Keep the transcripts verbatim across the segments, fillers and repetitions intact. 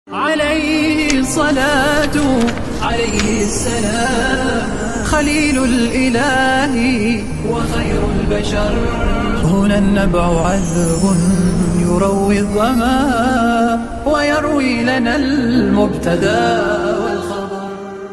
عليه الصلاة عليه السلام، خليل الإله وخير البشر. هنا النبع عذب يروي الظما ويروي لنا المبتدى والخبر.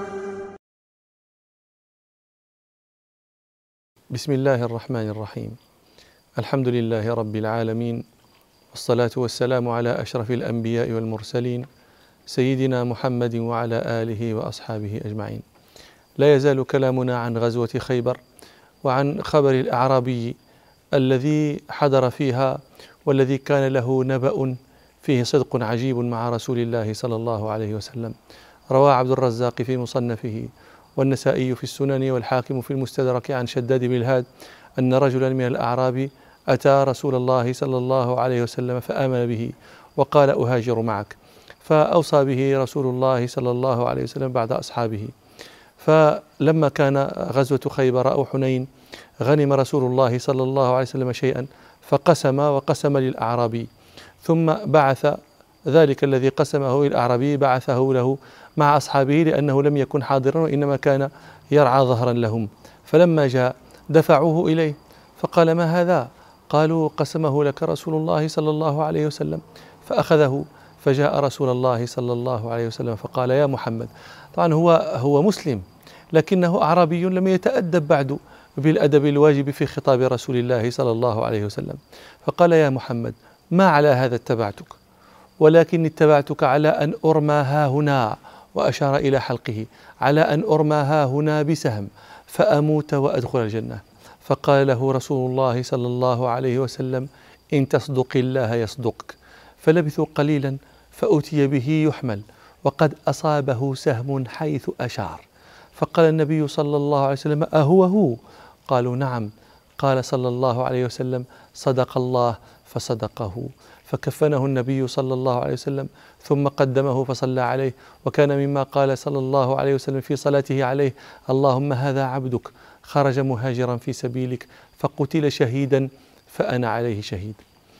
بسم الله الرحمن الرحيم. الحمد لله رب العالمين، والصلاة والسلام على أشرف الأنبياء والمرسلين سيدنا محمد وعلى آله وأصحابه أجمعين. لا يزال كلامنا عن غزوة خيبر وعن خبر الأعرابي الذي حضر فيها والذي كان له نبأ فيه صدق عجيب مع رسول الله صلى الله عليه وسلم. روى عبد الرزاق في مصنفه والنسائي في السنن والحاكم في المستدرك عن شداد بن الهاد أن رجلا من الأعراب أتى رسول الله صلى الله عليه وسلم فآمن به وقال أهاجر معك، فأوصى به رسول الله صلى الله عليه وسلم بعد أصحابه. فلما كان غزوة خيبر أو حنين غنم رسول الله صلى الله عليه وسلم شيئا فقسم وقسم للأعرابي، ثم بعث ذلك الذي قسمه للأعرابي بعثه له مع أصحابه لأنه لم يكن حاضرا وإنما كان يرعى ظهرا لهم. فلما جاء دفعوه إليه فقال: ما هذا؟ قالوا: قسمه لك رسول الله صلى الله عليه وسلم. فأخذه فجاء رسول الله صلى الله عليه وسلم فقال: يا محمد. طبعا هو هو مسلم لكنه أعرابي لم يتأدب بعد بالأدب الواجب في خطاب رسول الله صلى الله عليه وسلم. فقال: يا محمد، ما على هذا اتبعتك، ولكن اتبعتك على أن أرمى ها هنا، وأشار إلى حلقه، على أن أرمى ها هنا بسهم فأموت وأدخل الجنة. فقال له رسول الله صلى الله عليه وسلم: إن تصدق الله يصدقك. فلبثوا قليلا فأتي به يحمل وقد أصابه سهم حيث أشار. فقال النبي صلى الله عليه وسلم: أهو هو؟ قالوا: نعم. قال صلى الله عليه وسلم: صدق الله فصدقه. فكفنه النبي صلى الله عليه وسلم ثم قدمه فصلى عليه. وكان مما قال صلى الله عليه وسلم في صلاته عليه: اللهم هذا عبدك خرج مهاجرا في سبيلك فقتل شهيدا فأنا عليه شهيد.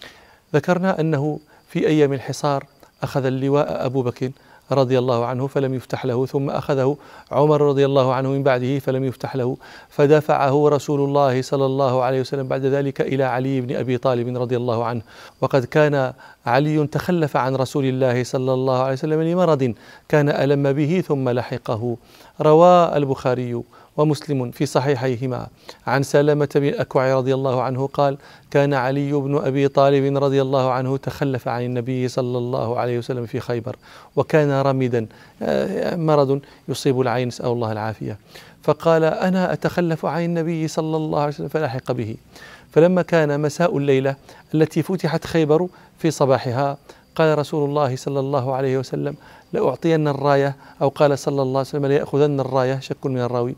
ذكرنا أنه في أيام الحصار أخذ اللواء أبو بكر رضي الله عنه فلم يفتح له، ثم أخذه عمر رضي الله عنه من بعده فلم يفتح له، فدفعه رسول الله صلى الله عليه وسلم بعد ذلك إلى علي بن أبي طالب رضي الله عنه. وقد كان علي تخلف عن رسول الله صلى الله عليه وسلم لمرض كان ألم به ثم لحقه. روى البخاري ومسلم في صحيحيهما عن سلمة بن الأكوع رضي الله عنه قال: كان علي بن أبي طالب رضي الله عنه تخلف عن النبي صلى الله عليه وسلم في خيبر، وكان رمدا، مرض يصيب العين، نسأل الله العافية. فقال: أنا أتخلف عن النبي صلى الله عليه وسلم، فلحق به. فلما كان مساء الليلة التي فتحت خيبر في صباحها قال رسول الله صلى الله عليه وسلم: لأعطين الراية، أو قال صلى الله عليه وسلم: ليأخذن الراية، شك من الراوي،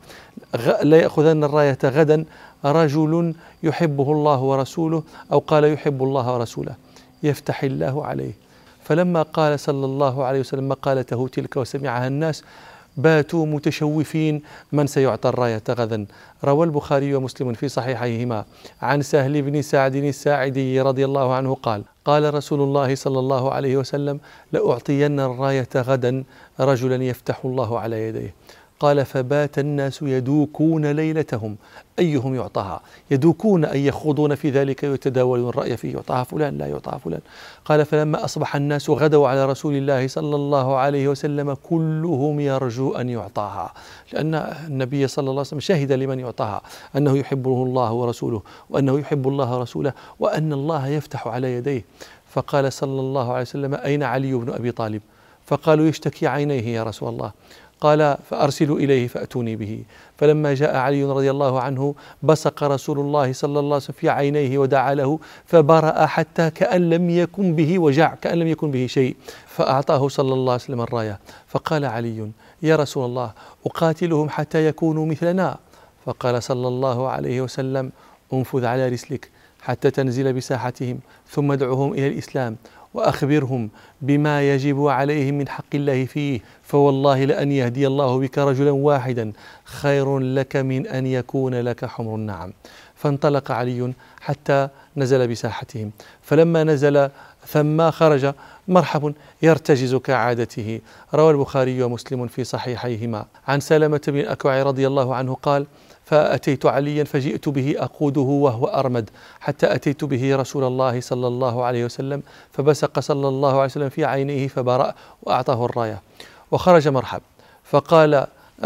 ليأخذن الراية غدا رجل يحبه الله ورسوله، أو قال يحب الله ورسوله، يفتح الله عليه. فلما قال صلى الله عليه وسلم مقالته تلك وسمعها الناس باتوا متشوفين من سيعطى الراية غدا. روى البخاري ومسلم في صحيحيهما عن سهل بن سعد الساعدي رضي الله عنه قال: قال رسول الله صلى الله عليه وسلم: لأعطين الراية غدا رجلا يفتح الله على يديه. قال: فبات الناس يدوكون ليلتهم أيهم يعطاها، يدوكون أي يخوضون في ذلك ويتداولون الرأي فيه، يعطاها فلان لا يعطاها فلان. قال: فلما أصبح الناس غدوا على رسول الله صلى الله عليه وسلم كلهم يرجو أن يعطاها، لأن النبي صلى الله عليه وسلم شهد لمن يعطاها أنه يحبه الله ورسوله، وأنه يحب الله ورسوله، وأن الله يفتح على يديه. فقال صلى الله عليه وسلم: أين علي بن أبي طالب؟ فقالوا: يشتكي عينيه يا رسول الله. قال: فأرسلوا إليه فأتوني به. فلما جاء علي رضي الله عنه بصق رسول الله صلى الله عليه وسلم في عينيه ودعا له فبرأ حتى كأن لم يكن به وجع، كأن لم يكن به شيء. فأعطاه صلى الله عليه وسلم الراية. فقال علي: يا رسول الله، أقاتلهم حتى يكونوا مثلنا؟ فقال صلى الله عليه وسلم: انفذ على رسلك حتى تنزل بساحتهم، ثم ادعوهم إلى الإسلام، وأخبرهم بما يجب عليهم من حق الله فيه، فوالله لأن يهدي الله بك رجلا واحدا خير لك من أن يكون لك حمر النعم. فانطلق علي حتى نزل بساحتهم. فلما نزل ثم خرج مرحب يرتجز كعادته. روى البخاري ومسلم في صحيحيهما عن سلمة بن الأكوع رضي الله عنه قال: فأتيت عليا فجئت به أقوده وهو أرمد حتى أتيت به رسول الله صلى الله عليه وسلم، فبسق صلى الله عليه وسلم في عينيه فبرأ وأعطاه الراية. وخرج مرحب فقال،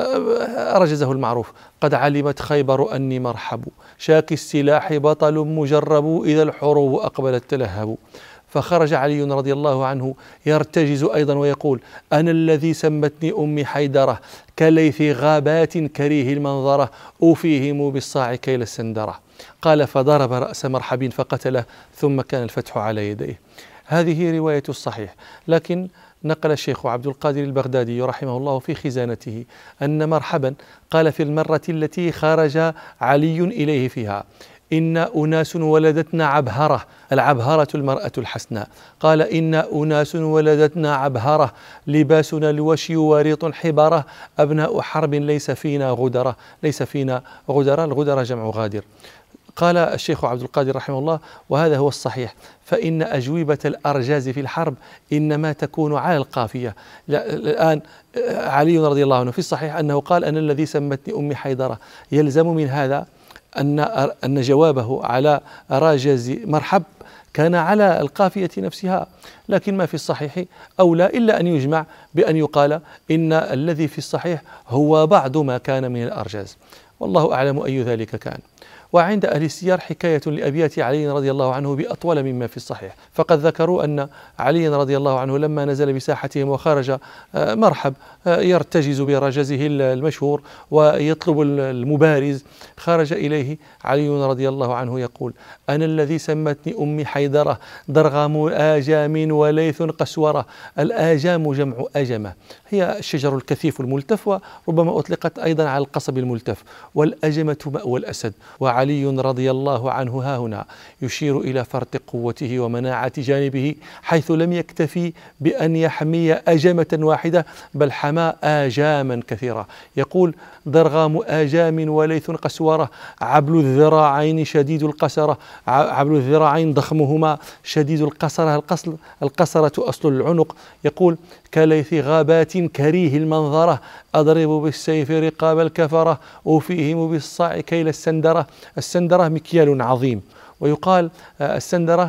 رجزه المعروف: قد علمت خيبر أني مرحب، شاك السلاح بطل مجرب، إذا الحروب أقبلت تلهب. فخرج علي رضي الله عنه يرتجز أيضا ويقول: أنا الذي سمتني أمي حيدرة، كليث غابات كريه المنظرة، أوفيهم بالصاع كيل السندرة. قال: فضرب رأس مرحب فقتله، ثم كان الفتح على يديه. هذه رواية الصحيح، لكن نقل الشيخ عبد القادر البغدادي رحمه الله في خزانته أن مرحبا قال في المرة التي خرج علي إليه فيها: إن أناس ولدتنا عبهرة، العبهرة المرأة الحسناء. قال: إن أناس ولدتنا عبهرة، لباسنا الوشي وريط حبرة، أبناء حرب ليس فينا غدرة. ليس فينا غدرة، الغدرة جمع غادر. قال الشيخ عبد القادر رحمه الله: وهذا هو الصحيح، فإن أجوبة الأرجاز في الحرب إنما تكون على القافية. الآن علي رضي الله عنه في الصحيح أنه قال: أنا الذي سمتني أمي حيدرة. يلزم من هذا أن أن جوابه على راجز مرحب كان على القافية نفسها، لكن ما في الصحيح أولى إلا أن يجمع بأن يقال إن الذي في الصحيح هو بعض ما كان من الأرجاز، والله أعلم أي ذلك كان. وعند أهل السير حكاية لأبيات علي رضي الله عنه بأطول مما في الصحيح، فقد ذكروا أن علي رضي الله عنه لما نزل بساحتهم وخرج مرحب يرتجز برجزه المشهور ويطلب المبارز، خرج إليه علي رضي الله عنه يقول: أنا الذي سمتني أمي حيدرة، درغام آجام وليث قسورة. الآجام جمع أجمة، هي الشجر الكثيف الملتف، وربما أطلقت أيضا على القصب الملتف، والأجمة مأوى الأسد. وعلي رضي الله عنه ها هنا يشير إلى فرط قوته ومناعة جانبه، حيث لم يكتفي بأن يحمي أجمة واحدة بل حمى آجاما كثيرة. يقول: درغام آجام وليث قسورة، عبل الذراعين شديد القسرة. عبل الذراعين ضخمهما، شديد القسرة، القسرة أصل العنق. يقول: كليث غابات كريه المنظرة، أضرب بالسيف رقاب الكفرة، أوفيهم بالصاع كيل السندرة. السندرة مكيال عظيم، ويقال السندرة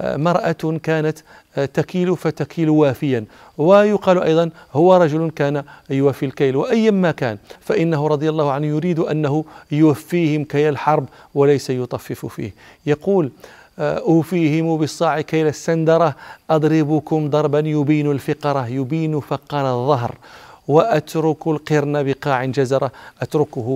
مرأة كانت تكيل فتكيل وافيا، ويقال أيضا هو رجل كان يوفي الكيل. وأيما كان فإنه رضي الله عنه يريد أنه يوفيهم كي الحرب وليس يطفف فيه. يقول: أوفيهم بالصاع كيل السندرة، أضربكم ضربا يبين الفقرة، يبين فقر الظهر، وأترك القرن بقاع جزرة، أتركه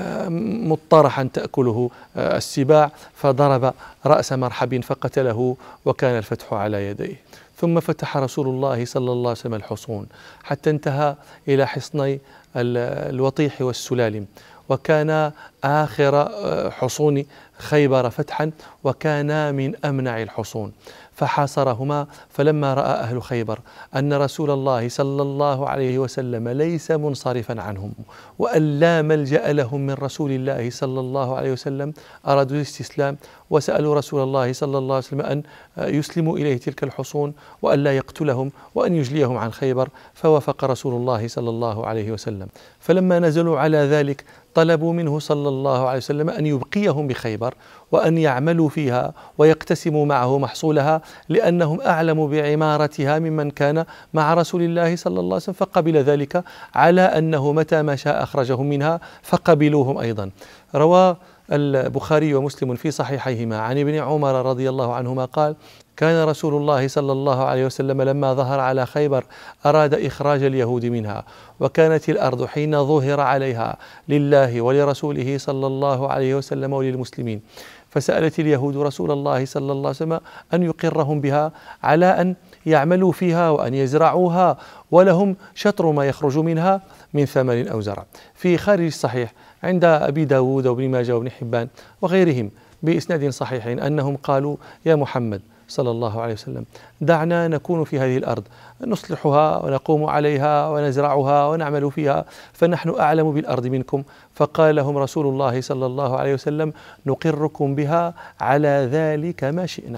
مطرحا تأكله السباع. فضرب رأس مرحب فقتله، وكان الفتح على يديه. ثم فتح رسول الله صلى الله عليه وسلم الحصون حتى انتهى إلى حصني الوطيح والسلالم، وكان آخر حصون خيبر فتحا، وكان من أمنع الحصون، فحاصرهما. فلما رأى أهل خيبر أن رسول الله صلى الله عليه وسلم ليس منصرفا عنهم وأن لا ملجأ لهم من رسول الله صلى الله عليه وسلم، أرادوا الاستسلام، وسألوا رسول الله صلى الله عليه وسلم أن يسلموا إليه تلك الحصون وأن لا يقتلهم وأن يجليهم عن خيبر، فوافق رسول الله صلى الله عليه وسلم. فلما نزلوا على ذلك طلبوا منه صلى الله عليه وسلم أن يبقيهم بخيبر وأن يعملوا فيها ويقتسموا معه محصولها، لأنهم أعلم بعمارتها ممن كان مع رسول الله صلى الله عليه وسلم، فقبل ذلك على أنه متى ما شاء أخرجهم منها، فقبلوهم أيضا. روى البخاري ومسلم في صحيحيهما عن ابن عمر رضي الله عنهما قال: كان رسول الله صلى الله عليه وسلم لما ظهر على خيبر أراد إخراج اليهود منها، وكانت الأرض حين ظهر عليها لله ولرسوله صلى الله عليه وسلم وللمسلمين، فسألت اليهود رسول الله صلى الله عليه وسلم أن يقرهم بها على أن يعملوا فيها وأن يزرعوها، ولهم شطر ما يخرج منها من ثمر أو زرع. في خارج الصحيح عند أبي داود وابن ماجه وابن حبان وغيرهم بإسناد صحيح أنهم قالوا: يا محمد صلى الله عليه وسلم، دعنا نكون في هذه الأرض نصلحها ونقوم عليها ونزرعها ونعمل فيها، فنحن أعلم بالأرض منكم. فقال لهم رسول الله صلى الله عليه وسلم: نقركم بها على ذلك ما شئنا.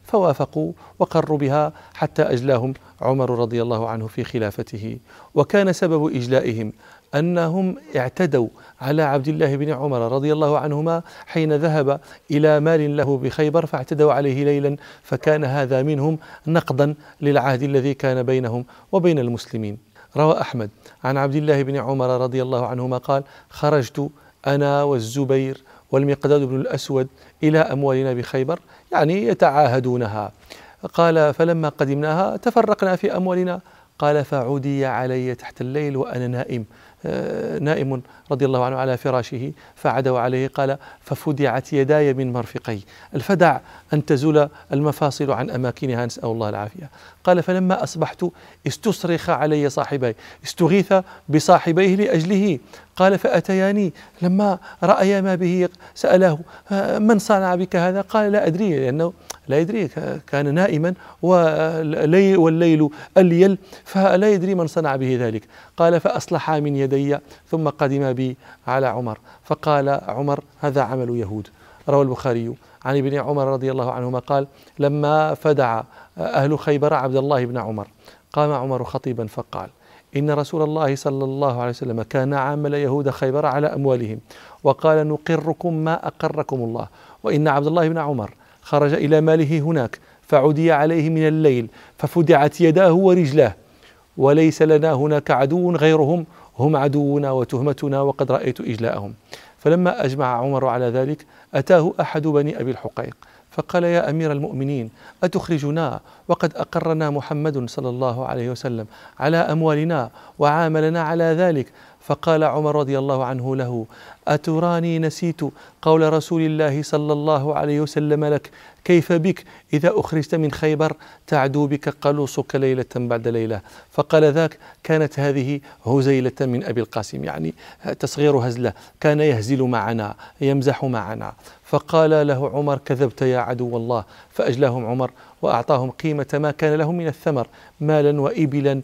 فوافقوا وقروا بها حتى أجلاهم عمر رضي الله عنه في خلافته. وكان سبب إجلائهم أنهم اعتدوا على عبد الله بن عمر رضي الله عنهما حين ذهب إلى مال له بخيبر، فاعتدوا عليه ليلا، فكان هذا منهم نقضا للعهد الذي كان بينهم وبين المسلمين. روى أحمد عن عبد الله بن عمر رضي الله عنهما قال: خرجت أنا والزبير والمقداد بن الأسود إلى أموالنا بخيبر، يعني يتعاهدونها. قال: فلما قدمناها تفرقنا في أموالنا. قال: فعدي علي تحت الليل وأنا نائم نائم رضي الله عنه على فراشه، فعدوا عليه. قال: ففدعت يداي من مرفقي. الفدع أن تزول المفاصل عن أماكنها، نسأل الله العافية. قال: فلما أصبحت استصرخ علي صاحبي، استغيث بصاحبيه لأجله. قال: فأتياني لما رأيا ما به سأله: من صنع بك هذا؟ قال: لا أدري، لأنه لا يدري، كان نائما والليل الليل، فلا يدري من صنع به ذلك. قال: فأصلحا من يدي ثم قدما بي على عمر، فقال عمر: هذا عمل يهود. روى البخاري عن ابن عمر رضي الله عنهما قال: لما فدع أهل خيبر عبد الله بن عمر قام عمر خطيبا فقال: إن رسول الله صلى الله عليه وسلم كان عامل يهود خيبر على أموالهم، وقال: نقركم ما أقركم الله، وإن عبد الله بن عمر خرج إلى ماله هناك فعدي عليه من الليل ففدعت يداه ورجلاه، وليس لنا هناك عدو غيرهم، هم عدونا وتهمتنا، وقد رأيت إجلاءهم. فلما أجمع عمر على ذلك أتاه أحد بني أبي الحقيق فقال: يا أمير المؤمنين، أتخرجنا وقد أقرنا محمد صلى الله عليه وسلم على أموالنا وعاملنا على ذلك؟ فقال عمر رضي الله عنه له: أتراني نسيت قول رسول الله صلى الله عليه وسلم لك: كيف بك إذا أخرجت من خيبر تعدو بك قلوصك ليلة بعد ليلة؟ فقال: ذاك كانت هذه هزيلة من أبي القاسم، يعني تصغير هزلة، كان يهزل معنا يمزح معنا. فقال له عمر: كذبت يا عدو الله. فأجلاهم عمر وأعطاهم قيمة ما كان لهم من الثمر، مالا وإبلا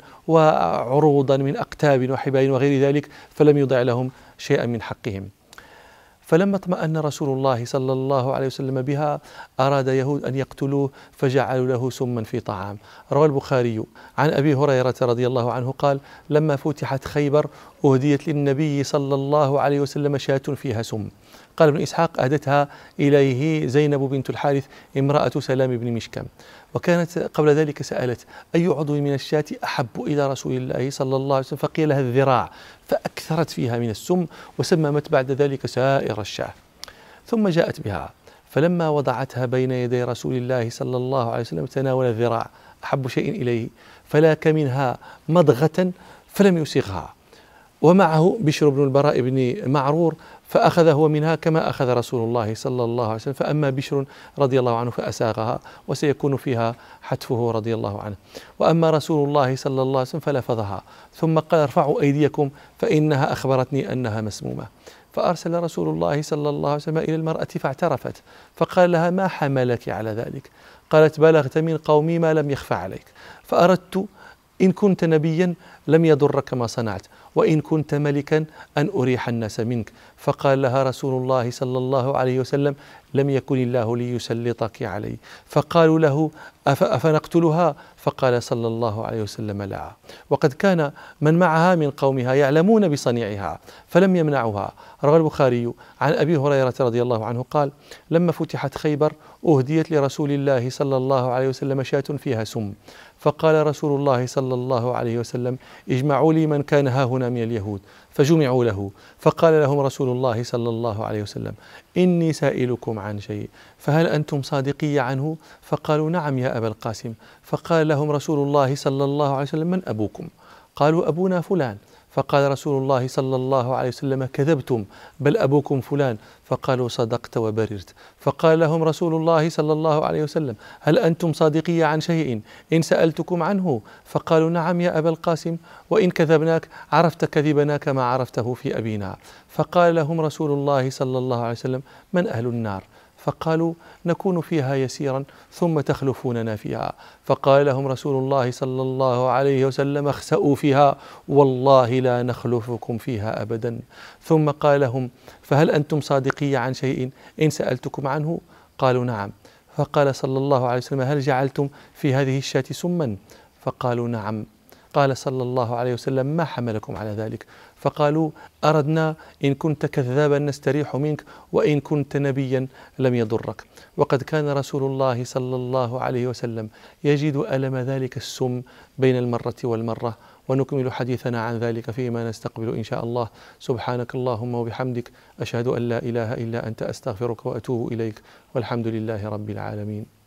وعروضا من أقتاب وحبال وغير ذلك، فلم يضع لهم شيئا من حقهم. فلما اطمأن رسول الله صلى الله عليه وسلم بها أراد يهود أن يقتلوه، فجعلوا له سما في طعام. روى البخاري عن أبي هريرة رضي الله عنه قال: لما فتحت خيبر أهديت للنبي صلى الله عليه وسلم شاة فيها سم. قال ابن إسحاق: أهدتها إليه زينب بنت الحارث امرأة سلام بن مشكم، وكانت قبل ذلك سألت: أي عضو من الشاة أحب إلى رسول الله صلى الله عليه وسلم؟ فقيل لها الذراع، فأكثرت فيها من السم وسممت بعد ذلك سائر الشاة. ثم جاءت بها، فلما وضعتها بين يدي رسول الله صلى الله عليه وسلم تناول الذراع أحب شيء إليه، فلاك منها مضغة فلم يسغها، ومعه بشر بن البراء بن معرور، فأخذ هو منها كما أخذ رسول الله صلى الله عليه وسلم. فأما بشر رضي الله عنه فأساغها، وسيكون فيها حتفه رضي الله عنه. وأما رسول الله صلى الله عليه وسلم فلفظها، ثم قال: ارفعوا أيديكم فإنها أخبرتني أنها مسمومة. فأرسل رسول الله صلى الله عليه وسلم إلى المرأة فاعترفت، فقال لها: ما حملك على ذلك؟ قالت: بلغت من قومي ما لم يخفى عليك، فأردت إن كنت نبيا لم يضرك ما صنعت، وإن كنت ملكا أن أريح الناس منك. فقال لها رسول الله صلى الله عليه وسلم: لم يكن الله ليسلطك علي. فقالوا له: أفنقتلها؟ فقال صلى الله عليه وسلم: لا. وقد كان من معها من قومها يعلمون بصنيعها فلم يمنعوها. روى البخاري عن أبي هريرة رضي الله عنه قال: لما فتحت خيبر أهديت لرسول الله صلى الله عليه وسلم شاة فيها سم، فقال رسول الله صلى الله عليه وسلم: اجمعوا لي من كان ها هنا من اليهود، فجمعوا له. فقال لهم رسول الله صلى الله عليه وسلم: إني سائلكم عن شيء فهل أنتم صادقي عنه؟ فقالوا: نعم يا أبا القاسم. فقال لهم رسول الله صلى الله عليه وسلم: من أبوكم؟ قالوا: أبونا فلان. فقال رسول الله صلى الله عليه وسلم: كذبتم، بل أبوكم فلان. فقالوا: صدقت وبررت. فقال لهم رسول الله صلى الله عليه وسلم: هل أنتم صادقي عن شيء إن سألتكم عنه؟ فقالوا: نعم يا أبا القاسم، وإن كذبناك عرفت كذبنا كما عرفته في أبينا. فقال لهم رسول الله صلى الله عليه وسلم: من أهل النار؟ فقالوا: نكون فيها يسيرا ثم تخلفوننا فيها. فقال لهم رسول الله صلى الله عليه وسلم: اخسأوا فيها والله لا نخلفكم فيها أبدا. ثم قال لهم: فهل أنتم صادقي عن شيء إن سألتكم عنه؟ قالوا: نعم. فقال صلى الله عليه وسلم: هل جعلتم في هذه الشاة سما؟ فقالوا: نعم. قال صلى الله عليه وسلم: ما حملكم على ذلك؟ فقالوا: أردنا إن كنت كذابا نستريح منك، وإن كنت نبيا لم يضرك. وقد كان رسول الله صلى الله عليه وسلم يجد ألم ذلك السم بين المرة والمرة. ونكمل حديثنا عن ذلك فيما نستقبل إن شاء الله. سبحانك اللهم وبحمدك، أشهد أن لا إله إلا أنت، أستغفرك وأتوب إليك، والحمد لله رب العالمين.